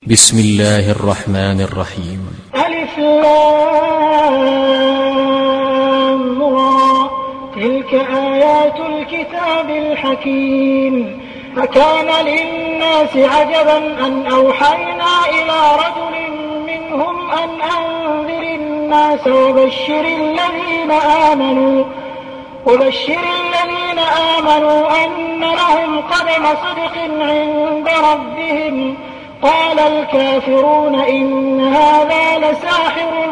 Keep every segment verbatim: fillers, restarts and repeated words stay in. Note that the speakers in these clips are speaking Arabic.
بسم الله الرحمن الرحيم. ألف لام را تلك آيات الكتاب الحكيم. أكان للناس عجبا أن أوحينا إلى رجل منهم أن أنذر الناس وبشر الذين آمنوا وبشر الذين آمنوا أن لهم قدم صدق عند ربهم. قال الكافرون إن هذا لساحر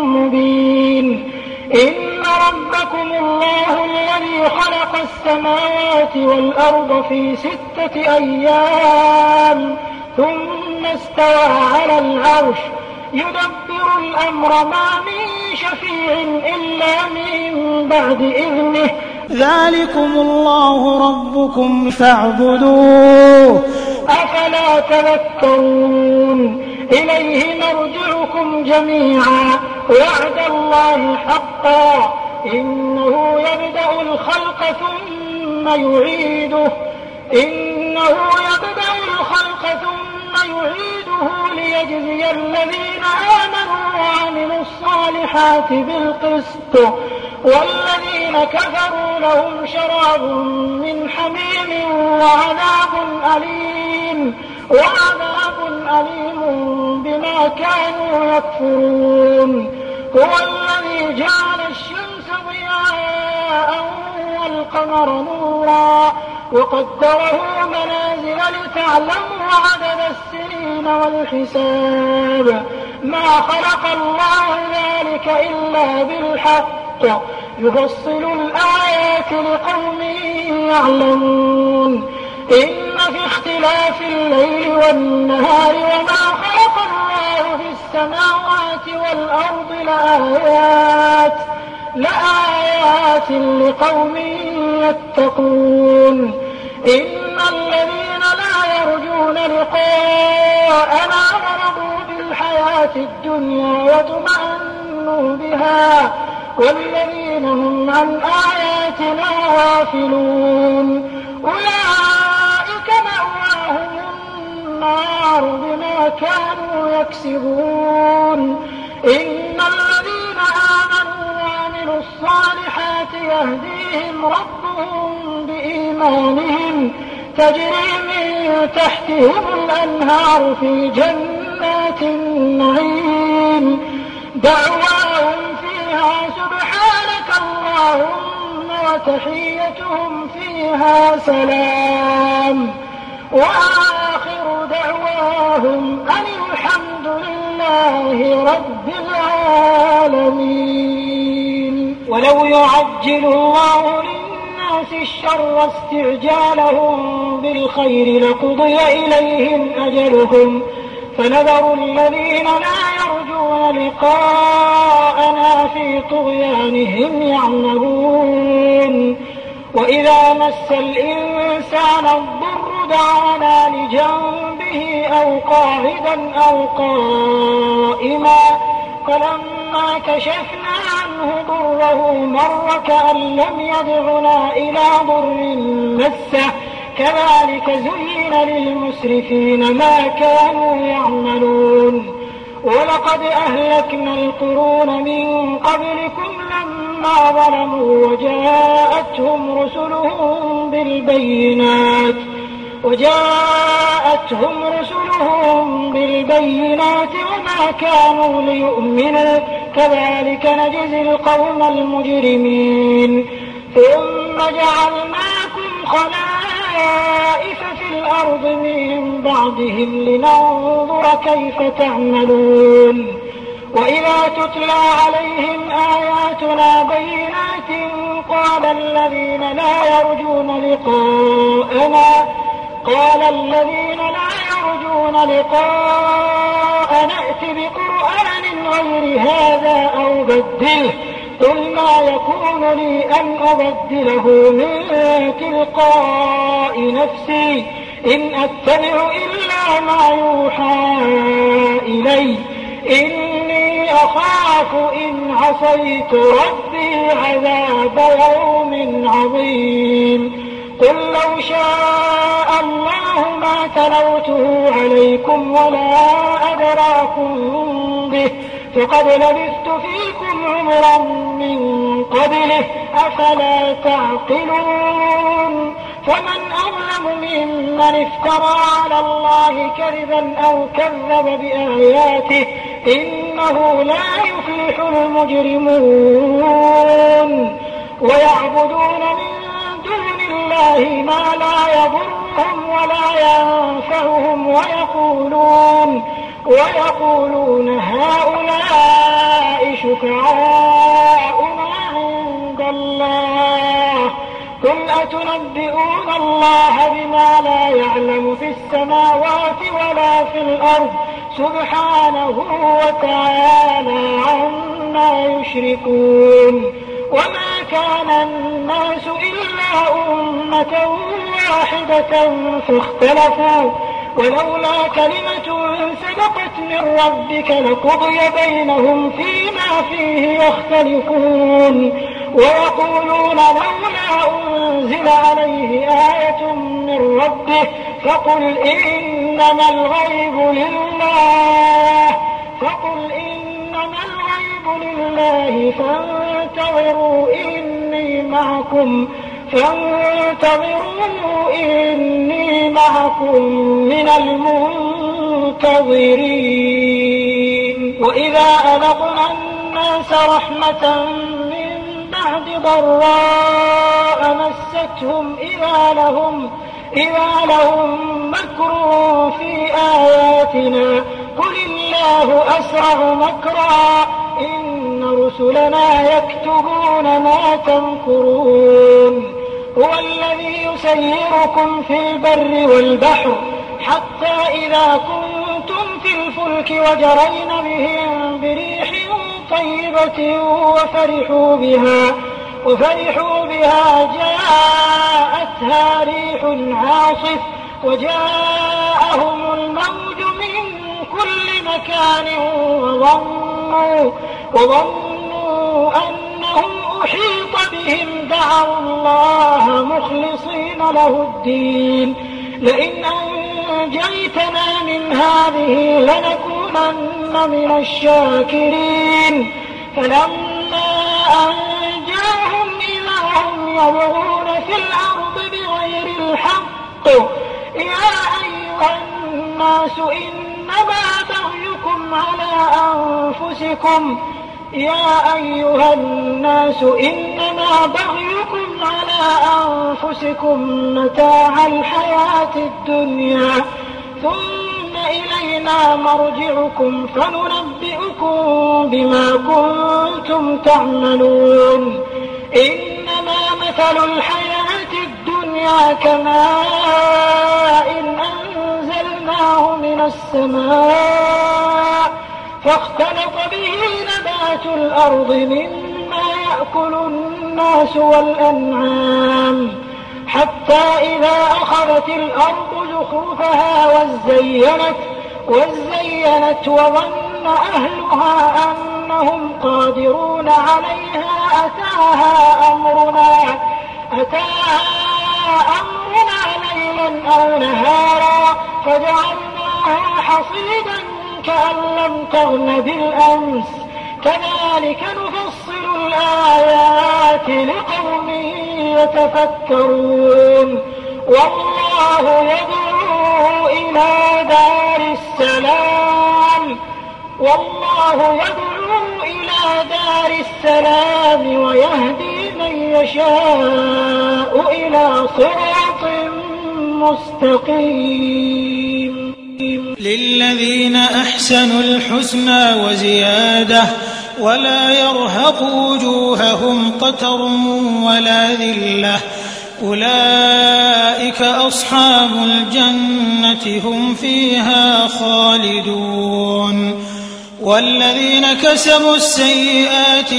مبين. إن ربكم الله الذي خلق السماوات والأرض في ستة أيام ثم استوى على العرش يدبر الأمر ما من شفيع إلا من بعد إذنه. ذلكم الله ربكم فاعبدوه أفلا تذكرون. إليه مرجعكم جميعا وعد الله حقا إنه يبدأ الخلق ثم يعيده إنه يبدأ الخلق ثم يعيده ليجزي الذين آمنوا وعملوا الصالحات بالقسط والذين كفروا لهم شراب من حميم وعذاب أليم وعذاب أليم بما كانوا يكفرون. هو الذي جعل الشمس ضياء والقمر نورا وقدره منازل لتعلموا عدد السنين والحساب. ما خلق الله ذلك إلا بالحق يفصل الآيات لقوم يعلمون. إن في اختلاف الليل والنهار وما خلق الله في السماوات والأرض لآيات لآيات لقوم يتقون. إن الذين لا يرجون لقاءنا ورضوا بالحياة الدنيا وطمأنوا بها والذين هم عن آياتنا غافلون أولئك مأواهم النار بما كانوا يكسبون. إن الذين آمنوا وعملوا الصالحات يهديهم ربهم بإيمانهم تجري من تحتهم الأنهار في جنات النعيم دعواهم فيها سبحانك اللهم وتحيتهم فيها سلام وآخر دعواهم أن الحمد لله رب العالمين. ولو يعجل الله للناس الشر استعجالهم بالخير لقضي إليهم أجلهم فنذر الذين لا يرجون لقاءنا في طغيانهم يعمهون. وإذا مس الإنسان الضر دعانا لجنبه أو قاعدا أو قائما فلما كشفنا عنه ضره مر كأن لم يدعنا إلى ضر مسه كذلك زين للمسرفين ما كانوا يعملون. ولقد أهلكنا القرون من قبلكم لما ظلموا وجاءتهم رسلهم بالبينات وجاءتهم رسلهم بالبينات وما كانوا ليؤمنوا كذلك نجزي القوم المجرمين. ثم جعلناكم خلائف في الأرض من بعدهم لننظر كيف تعملون. وإذا تتلى عليهم آياتنا بينات قال الذين لا يرجون لقاءنا قال الذين لا يرجون لقاءنا ائت بقرآن غير هذا أو بدله قل ما يكون لي أن أبدله من تلقاء نفسي إن أتبع إلا ما يوحى إلي إني أخاف إن عصيت ربي عذاب يوم عظيم. قل لو شاء الله ما تلوته عليكم ولا أدراكم به فقد لبثت فيكم عمرا من قبله أفلا تعقلون فمن أظلم ممن افترى على الله كذبا أو كذب بآياته إنه لا يفلح المجرمون ويعبدون من دون الله ما لا يضرهم ولا ينفعهم ويقولون ويقولون هؤلاء شفعاؤنا عند الله قل أتنبئون الله بما لا يعلم في السماوات ولا في الأرض سبحانه وتعالى عما يشركون وما كان الناس إلا أمة واحدة فاختلفوا ولولا كلمة سبقت من ربك لقضي بينهم فيما فيه يختلفون ويقولون لولا أنزل عليه آية من ربه فقل إنما الغيب لله فقل إنما الغيب لله فانتظروا إني معكم فانتظروا إني معكم من المنتظرين وإذا أذقنا الناس رحمة من بعد ضراء مستهم إذا لهم إذا لهم مكر في آياتنا قل الله أسرع مكرا إن رسلنا يكتبون ما تمكرون هو الذي يسيركم في البر والبحر حتى إذا كنتم في الفلك وجرين بهم بريح طيبة وفرحوا بها وفرحوا بها جاءتها ريح عاصف وجاءهم الموج من كل مكان وظنوا, وظنوا أنهم أحيط بهم دعوا الله مخلصين له الدين لئن أنجيتنا من هذه لنكونن من الشاكرين فلما أنجاهم إذا هم يبغون في الأرض بغير الحق يا أيها الناس إنما بغيكم على أنفسكم يا أيها الناس إنما بغيكم على أنفسكم متاع الحياة الدنيا ثم إلينا مرجعكم فننبئكم بما كنتم تعملون إنما مثل الحياة الدنيا كماء أنزلناه من السماء فاختلط به نبات الأرض مما يأكل الناس والأنعام حتى إذا أخذت الأرض زخرفها وزينت, وزينت وظن أهلها أنهم قادرون عليها أتاها أمرنا, أتاها أمرنا ليلا أو نهارا فجعلناها حصيدا كأن لم تغن بالأمس كذلك نفصل الآيات لقوم يتفكرون والله يدعو إلى دار السلام والله يدعو إلى دار السلام ويهدي من يشاء إلى صراط مستقيم للذين أحسنوا الحسنى وزيادة ولا يرهق وجوههم قتر ولا ذلة أولئك أصحاب الجنة هم فيها خالدون والذين كسبوا السيئات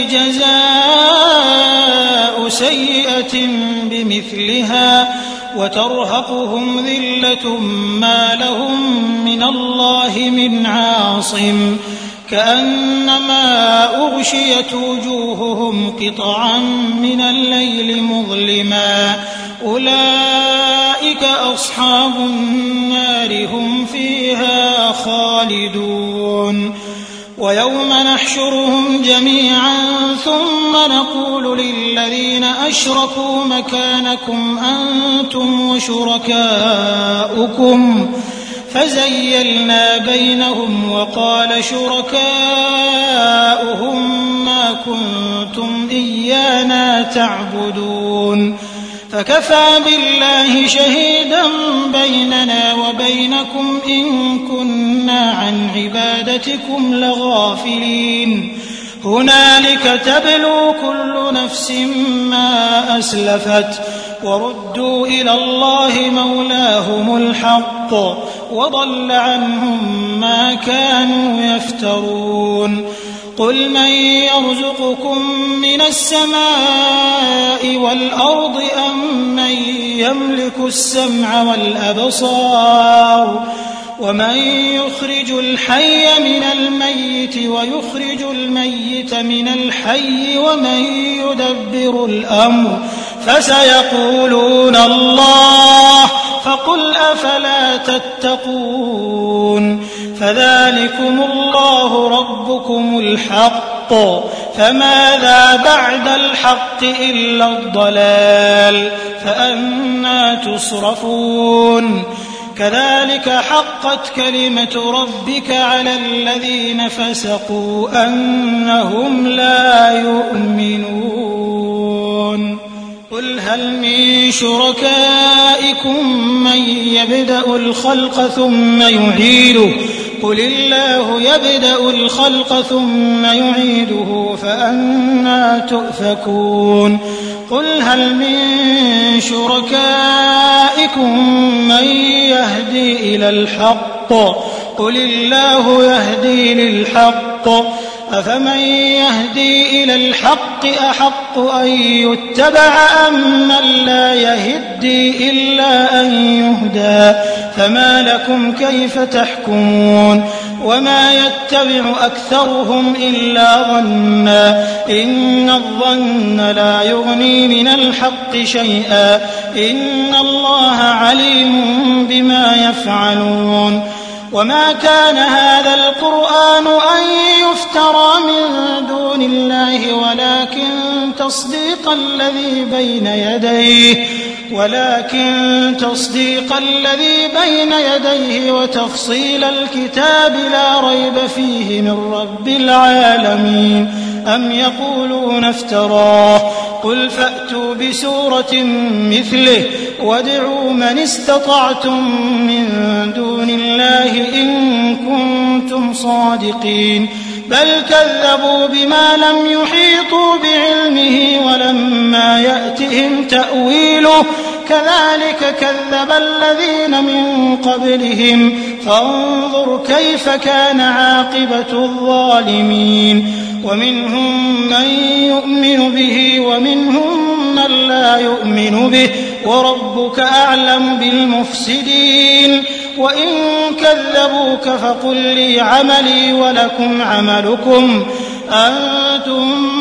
جزاء سيئة بمثلها وترهقهم ذلة ما لهم من الله من عاصم كأنما أغشيت وجوههم قطعا من الليل مظلما أولئك أولئك أصحاب النار هم فيها خالدون ويوم نحشرهم جميعا ثم نقول للذين أشركوا مكانكم أنتم وشركاؤكم فزيلنا بينهم وقال شركاؤهم ما كنتم إيانا تعبدون فكفى بالله شهيدا بيننا وبينكم إن كنا عن عبادتكم لغافلين هنالك تبلو كل نفس ما أسلفت وردوا إلى الله مولاهم الحق وضل عنهم ما كانوا يفترون قل من يرزقكم من السماء والأرض أم من يملك السمع والأبصار ومن يخرج الحي من الميت ويخرج الميت من الحي ومن يدبر الأمر فسيقولون الله فقل أفلا تتقون فذلكم الله ربكم الحق فماذا بعد الحق إلا الضلال فأنى تصرفون كذلك حقت كلمة ربك على الذين فسقوا أنهم لا يؤمنون قل هل من شركائكم من يبدأ الخلق ثم يعيده قل الله يبدأ الخلق ثم يعيده فأنى تؤفكون قل هل من شركائكم من يهدي إلى الحق قل الله يهدي للحق أفمن يهدي إلى الحق أحق أن يتبع أم من لا يهدي إلا أن يهدى فما لكم كيف تحكمون وما يتبع أكثرهم إلا ظنا إن الظن لا يغني من الحق شيئا إن الله عليم بما يفعلون وما كان هذا القرآن أن يفترى من دون الله ولكن تصديق الذي بين يديه ولكن تصديق الذي بين يديه وتفصيل الكتاب لا ريب فيه من رب العالمين أم يقولون افتراه قل فأتوا بسورة مثله وادعوا من استطعتم من دون الله إن كنتم صادقين بل كذبوا بما لم يحيطوا بعلمه ولما يأتهم تأويله كذلك كذب الذين من قبلهم فانظر كيف كان عاقبة الظالمين ومنهم من يؤمن به ومنهم من لا يؤمن به وربك أعلم بالمفسدين وإن كذبوك فقل لي عملي ولكم عملكم أنتم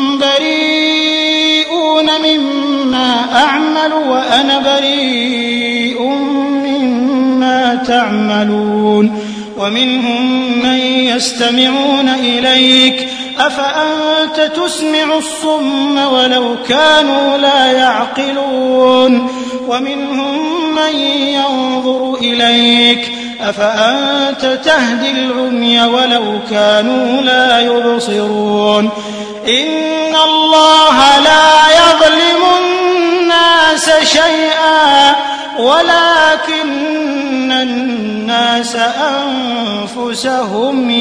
بريئون مما أعمل وأنا بريء مما تعملون ومنهم من يستمعون إليك أفأنت تسمع الصم ولو كانوا لا يعقلون ومنهم من ينظر إليك أفأنت تهدي العمي ولو كانوا لا يبصرون إن الله لا يظلم الناس شيئا ولكن الناس أنفسهم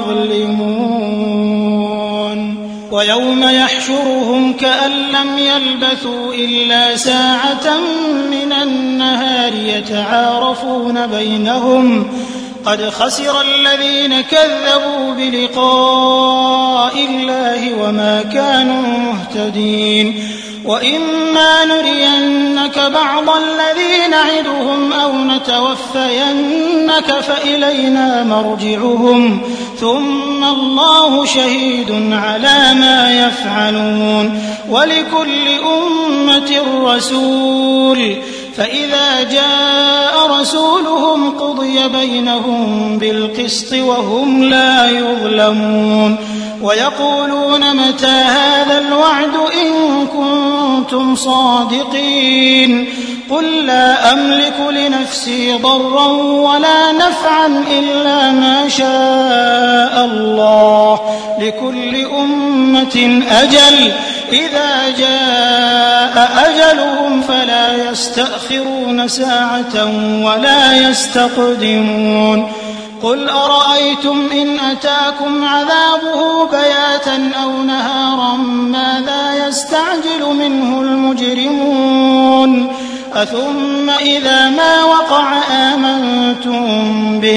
يظلمون ويوم يحشرهم كأن لم يلبثوا إلا ساعة من النهار يتعارفون بينهم قد خسر الذين كذبوا بلقاء الله وما كانوا مهتدين وإما نرينك بعض الذي نعدهم أو نتوفينك فإلينا مرجعهم ثم الله شهيد على ما يفعلون ولكل أمة رسول فإذا جاء رسولهم قضي بينهم بالقسط وهم لا يظلمون ويقولون متى هذا الوعد إن كنتم صادقين قل لا أملك لنفسي ضرا ولا نفعا إلا ما شاء الله لكل أمة أجل إذا جاء أجلهم فلا يستأخرون ساعة ولا يستقدمون قل أرأيتم إن أتاكم عذابه بياتا أو نهارا ماذا يستعجل منه المجرمون أثم إذا ما وقع آمنتم به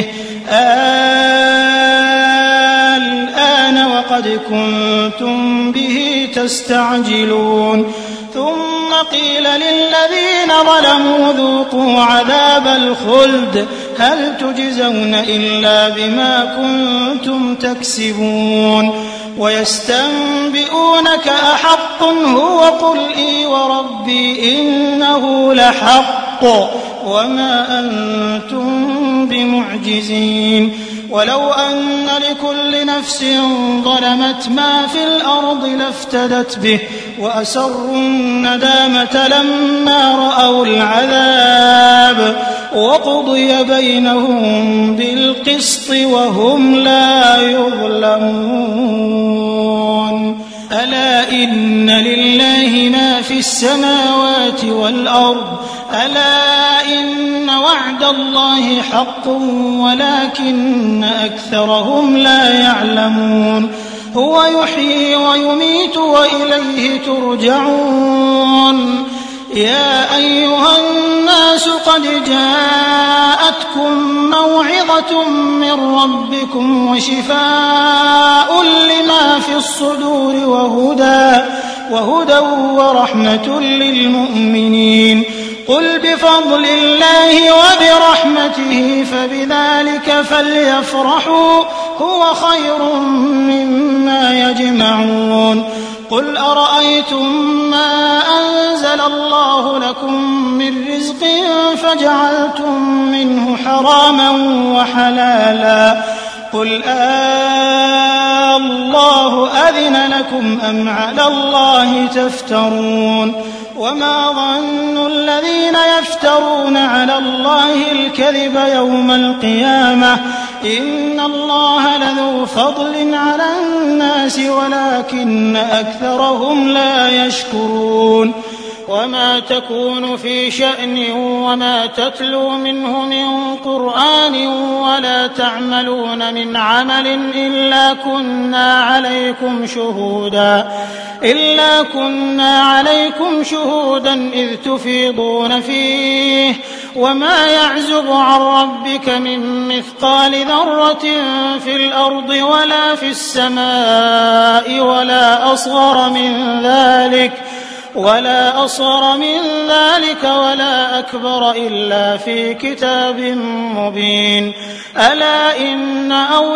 الآن وقد كنتم به تستعجلون ثم قيل للذين ظلموا ذوقوا عذاب الخلد هل تجزون إلا بما كنتم تكسبون ويستنبئونك أحق هو قل إي وربي إنه لحق وما أنتم بمعجزين ولو أن لكل نفس ظلمت ما في الأرض لافتدت به وأسروا الندامة لما رأوا العذاب وقضي بينهم بالقسط وهم لا يظلمون ألا إن لله ما في السماوات والأرض ألا إن وعد الله حق ولكن أكثرهم لا يعلمون هو يحيي ويميت وإليه ترجعون يا أيها الناس قد جاءتكم موعظة من ربكم وشفاء لما في الصدور وهدى وهدى ورحمة للمؤمنين قل بفضل الله وبرحمته فبذلك فليفرحوا هو خير مما يجمعون قل أرأيتم ما أنزل الله لكم من رزق فجعلتم منه حراما وحلالا قل آه الله أذن لكم أم على الله تفترون وما ظن الذين يفترون على الله الكذب يوم القيامة إن الله لذو فضل على الناس ولكن أكثرهم لا يشكرون وما تكون في شأن وما تتلو منه من قرآن ولا تعملون من عمل إلا كنا عليكم شهودا إلا كنا عليكم شهودا إذ تفيضون فيه وما يعزب عن ربك من مثقال ذرة في الأرض ولا في السماء ولا أصغر من ذلك ولا أصغر من ذلك ولا أكبر إلا في كتاب مبين ألا إن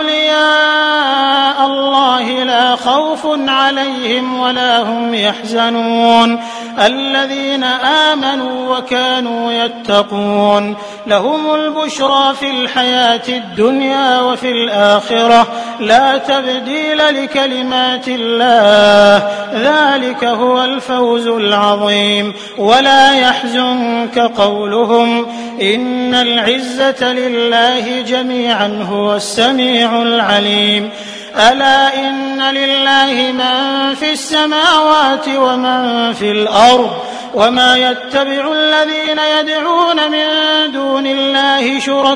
أولياء الله لا خوف عليهم ولا هم يحزنون الذين آمنوا وكانوا يتقون لهم البشرى في الحياة الدنيا وفي الآخرة لا تبديل لكلمات الله ذلك هو الفوز العظيم ولا يحزنك قولهم إن العزة لله جميعا هو السميع العليم ألا إن لله من في السماوات ومن في الأرض وما يتبع الذين يدعون من دون الله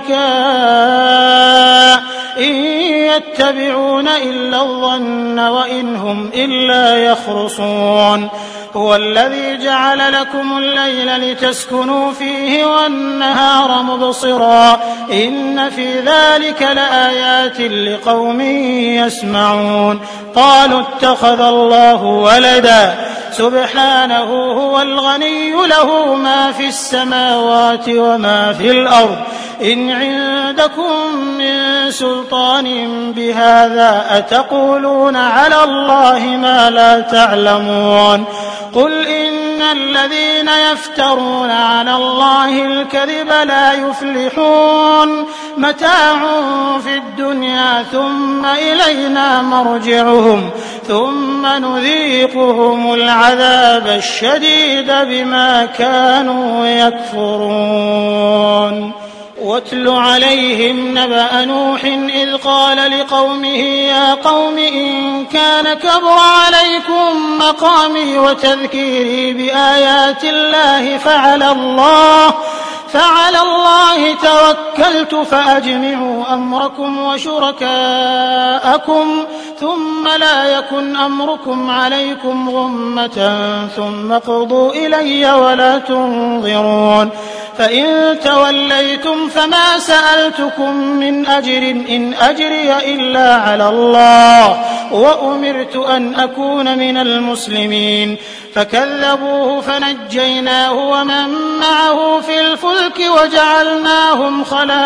شركاء إن يتبعون إلا الظن وإن هم إلا يخرصون هو الذي جعل لكم الليل لتسكنوا فيه والنهار مبصرا إن في ذلك لآيات لقوم يسمعون قالوا اتخذ الله ولدا سبحانه هو الغني له ما في السماوات وما في الأرض إن عندكم من سلطان بهذا أتقولون على الله ما لا تعلمون قل إن الذين يفترون على الله الكذب لا يفلحون متاع في الدنيا ثم إلينا مرجعهم ثم نذيقهم العذاب الشديد بما كانوا يكفرون واتل عليهم نبأ نوح إذ قال لقومه يا قوم إن كان كبر عليكم مقامي وتذكيري بآيات الله فعلى الله فعلى الله توكلت فأجمعوا أمركم وشركاءكم ثم لا يكن أمركم عليكم غمة ثم اقضوا إلي ولا تنظرون فإن توليتم فما سألتكم من أجر إن أجري إلا على الله وأمرت أن أكون من المسلمين فكذبوه فنجيناه ومن معه في الفلك وجعلناهم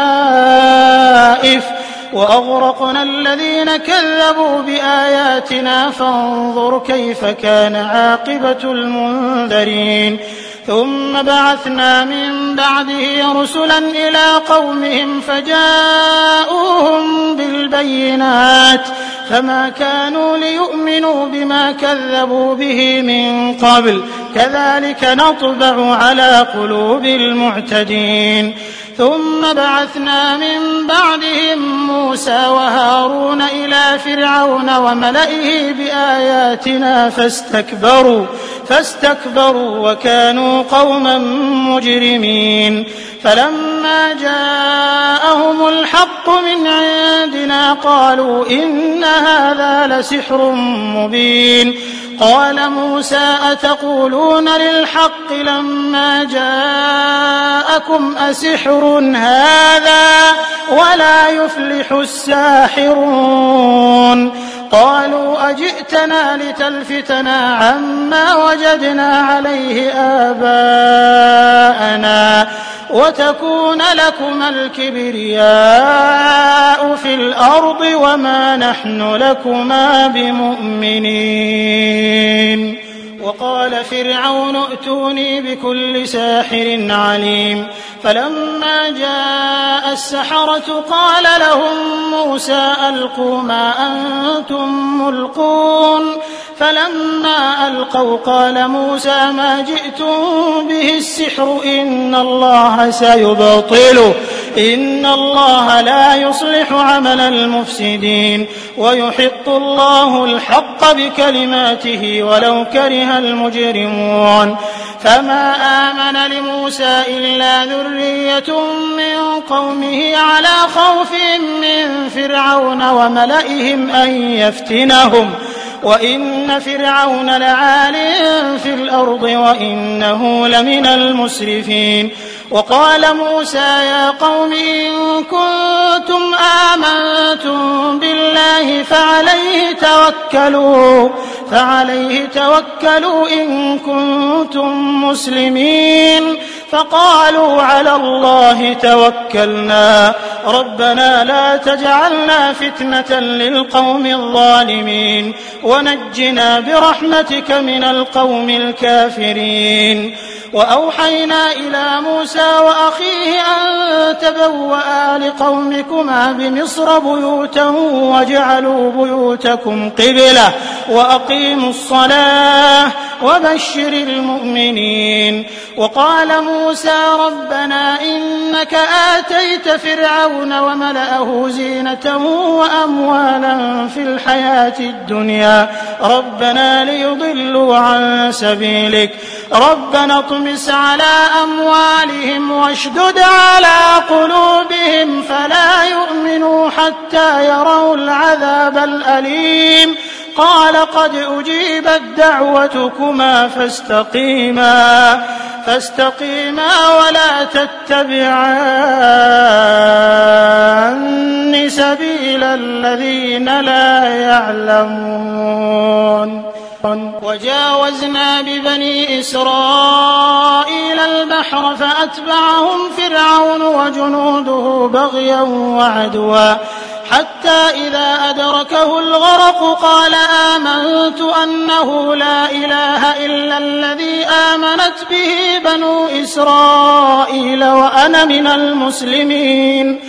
خلائف وأغرقنا الذين كذبوا بآياتنا فانظر كيف كان عاقبة المنذرين ثم بعثنا من بعده رسلا إلى قومهم فجاءوهم بالبينات فما كانوا ليؤمنوا بما كذبوا به من قبل كذلك نطبع على قلوب المعتدين ثم بعثنا من بعدهم موسى وهارون إلى فرعون وملئه بآياتنا فاستكبروا فاستكبروا وكانوا قوما مجرمين فلما جاءهم الحق من عندنا قالوا إن هذا لسحر مبين قال موسى أتقولون للحق لما جاءكم أسحر هذا ولا يفلح الساحرون قالوا أجئتنا لتلفتنا عما وجدنا عليه آباءنا وتكون لكما الكبرياء في الأرض وما نحن لكما بمؤمنين وقال فرعون ائتوني بكل ساحر عليم فلما جاء السحرة قال لهم موسى ألقوا ما أنتم ملقون فلما ألقوا قال موسى ما جئتم به السحر إن الله سيبطله إن الله لا يصلح عمل المفسدين ويحق الله الحق بكلماته ولو كره المجرمون فما آمن لموسى إلا ذرية من قومه على خوف من فرعون وملئهم أن يفتنهم وإن فرعون لعال في الأرض وإنه لمن المسرفين وقال موسى يا قوم إن كنتم آمنتم بالله فعليه توكلوا فعليه توكلوا إن كنتم مسلمين فقالوا على الله توكلنا ربنا لا تجعلنا فتنة للقوم الظالمين ونجنا برحمتك من القوم الكافرين وأوحينا إلى موسى وأخيه أن تبوأ لقومكما بمصر بيوتا واجعلوا بيوتكم قبلة وأقيموا الصلاة وبشر المؤمنين وقال موسى ربنا إنك آتيت فرعون وملأه زينة وأموالا في الحياة الدنيا ربنا ليضلوا عن سبيلك ربنا اطمس على أموالهم واشدد على قلوبهم فلا يؤمنوا حتى يروا العذاب الأليم قال قد أجيبت دعوتكما فاستقيما فاستقيما ولا تتبعان سبيل الذين لا يعلمون وجاوزنا ببني إسرائيل البحر فأتبعهم فرعون وجنوده بغيا وعدوا حتى إذا أدركه الغرق قال آمنت أنه لا إله إلا الذي آمنت به بنو إسرائيل وأنا من المسلمين.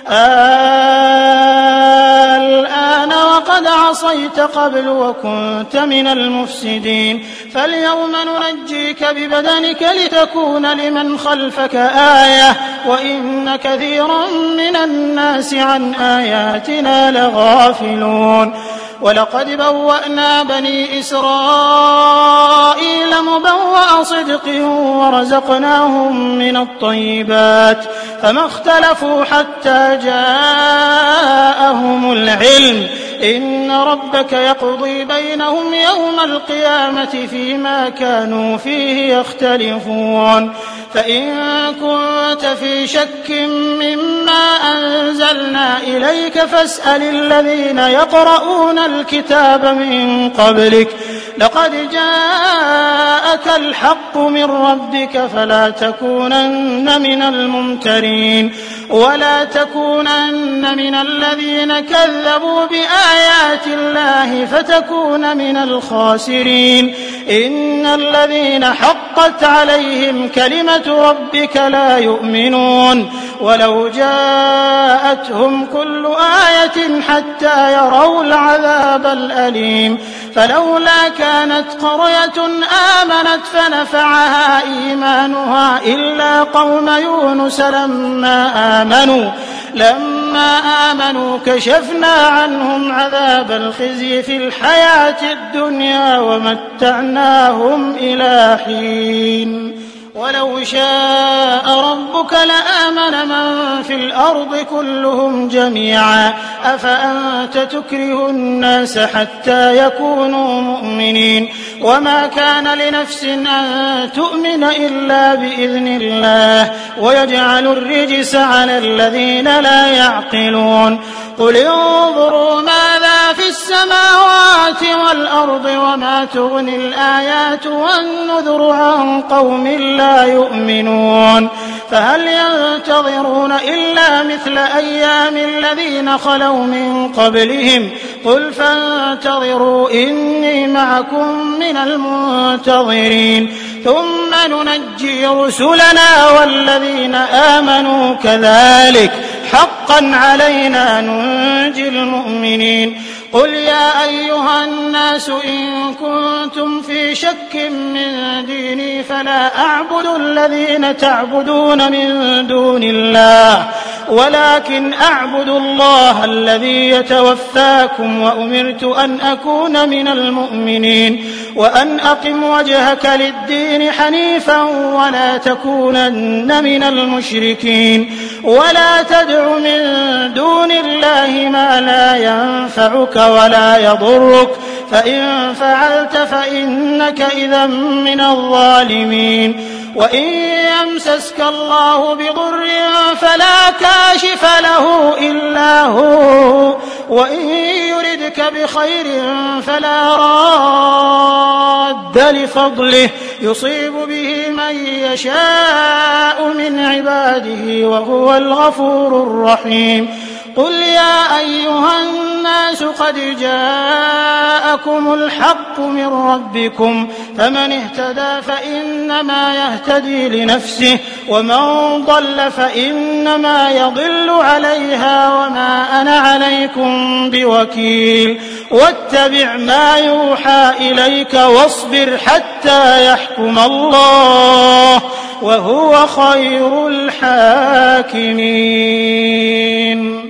الآن وقد عصيت قبل وكنت من المفسدين فاليوم ننجيك ببدنك لتكون لمن خلفك آية وإن كثيرا من الناس عن آياتنا لغافلون. ولقد بوأنا بني إسرائيل مبوأ صدق ورزقناهم من الطيبات فما اختلفوا حتى جاءهم العلم إن ربك يقضي بينهم يوم القيامة فيما كانوا فيه يختلفون. فإن كنت في شك مما أنزلنا إليك فاسأل الذين يقرؤون الكتاب من قبلك لقد جاءك الحق من ربك فلا تكونن من الممترين ولا تكونن من الذين كذبوا بآيات الله فتكون من الخاسرين. إن الذين حقت عليهم كلمة ربك لا يؤمنون ولو جاءتهم كل آية حتى يروا العذاب الأليم. فلولا كانت قرية آمنت فنفعها إيمانها إلا قوم يونس لما آمنوا لما آمنوا كشفنا عنهم عذاب الخزي في الحياة الدنيا ومتعناهم إلى حين. ولو شاء ربك لآمن من في الأرض كلهم جميعا أفأنت تكره الناس حتى يكونوا مؤمنين وما كان لنفس أن تؤمن إلا بإذن الله ويجعل الرجس على الذين لا يعقلون. قل انظروا ماذا في السماوات والأرض وما تغني الآيات والنذر عن قوم لا يؤمنون. فهل ينتظرون إلا مثل أيام الذين خلوا من قبلهم قل فانتظروا إني معكم من المنتظرين ثم ننجي رسلنا والذين آمنوا كذلك حقا علينا ننجي المؤمنين. قل يا أيها الناس إن كنتم في شك من ديني فلا أعبد الذين تعبدون من دون الله ولكن أعبد الله الذي يتوفاكم وأمرت أن أكون من المؤمنين وأن أقم وجهك للدين حنيفا ولا تكونن من المشركين ولا تدع من دون الله ما لا ينفعك ولا يضرك فإن فعلت فإنك إذا من الظالمين. وإن يمسسك الله بضر فلا كاشف له إلا هو وإن يردك بخير فلا راد لفضله يصيب به من يشاء من عباده وهو الغفور الرحيم. قل يا أيها الناس قد جاءكم الحق من ربكم فمن اهتدى فإنما يهتدي لنفسه ومن ضل فإنما يضل عليها وما أنا عليكم بوكيل. واتبع ما يوحى إليك واصبر حتى يحكم الله وهو خير الحاكمين.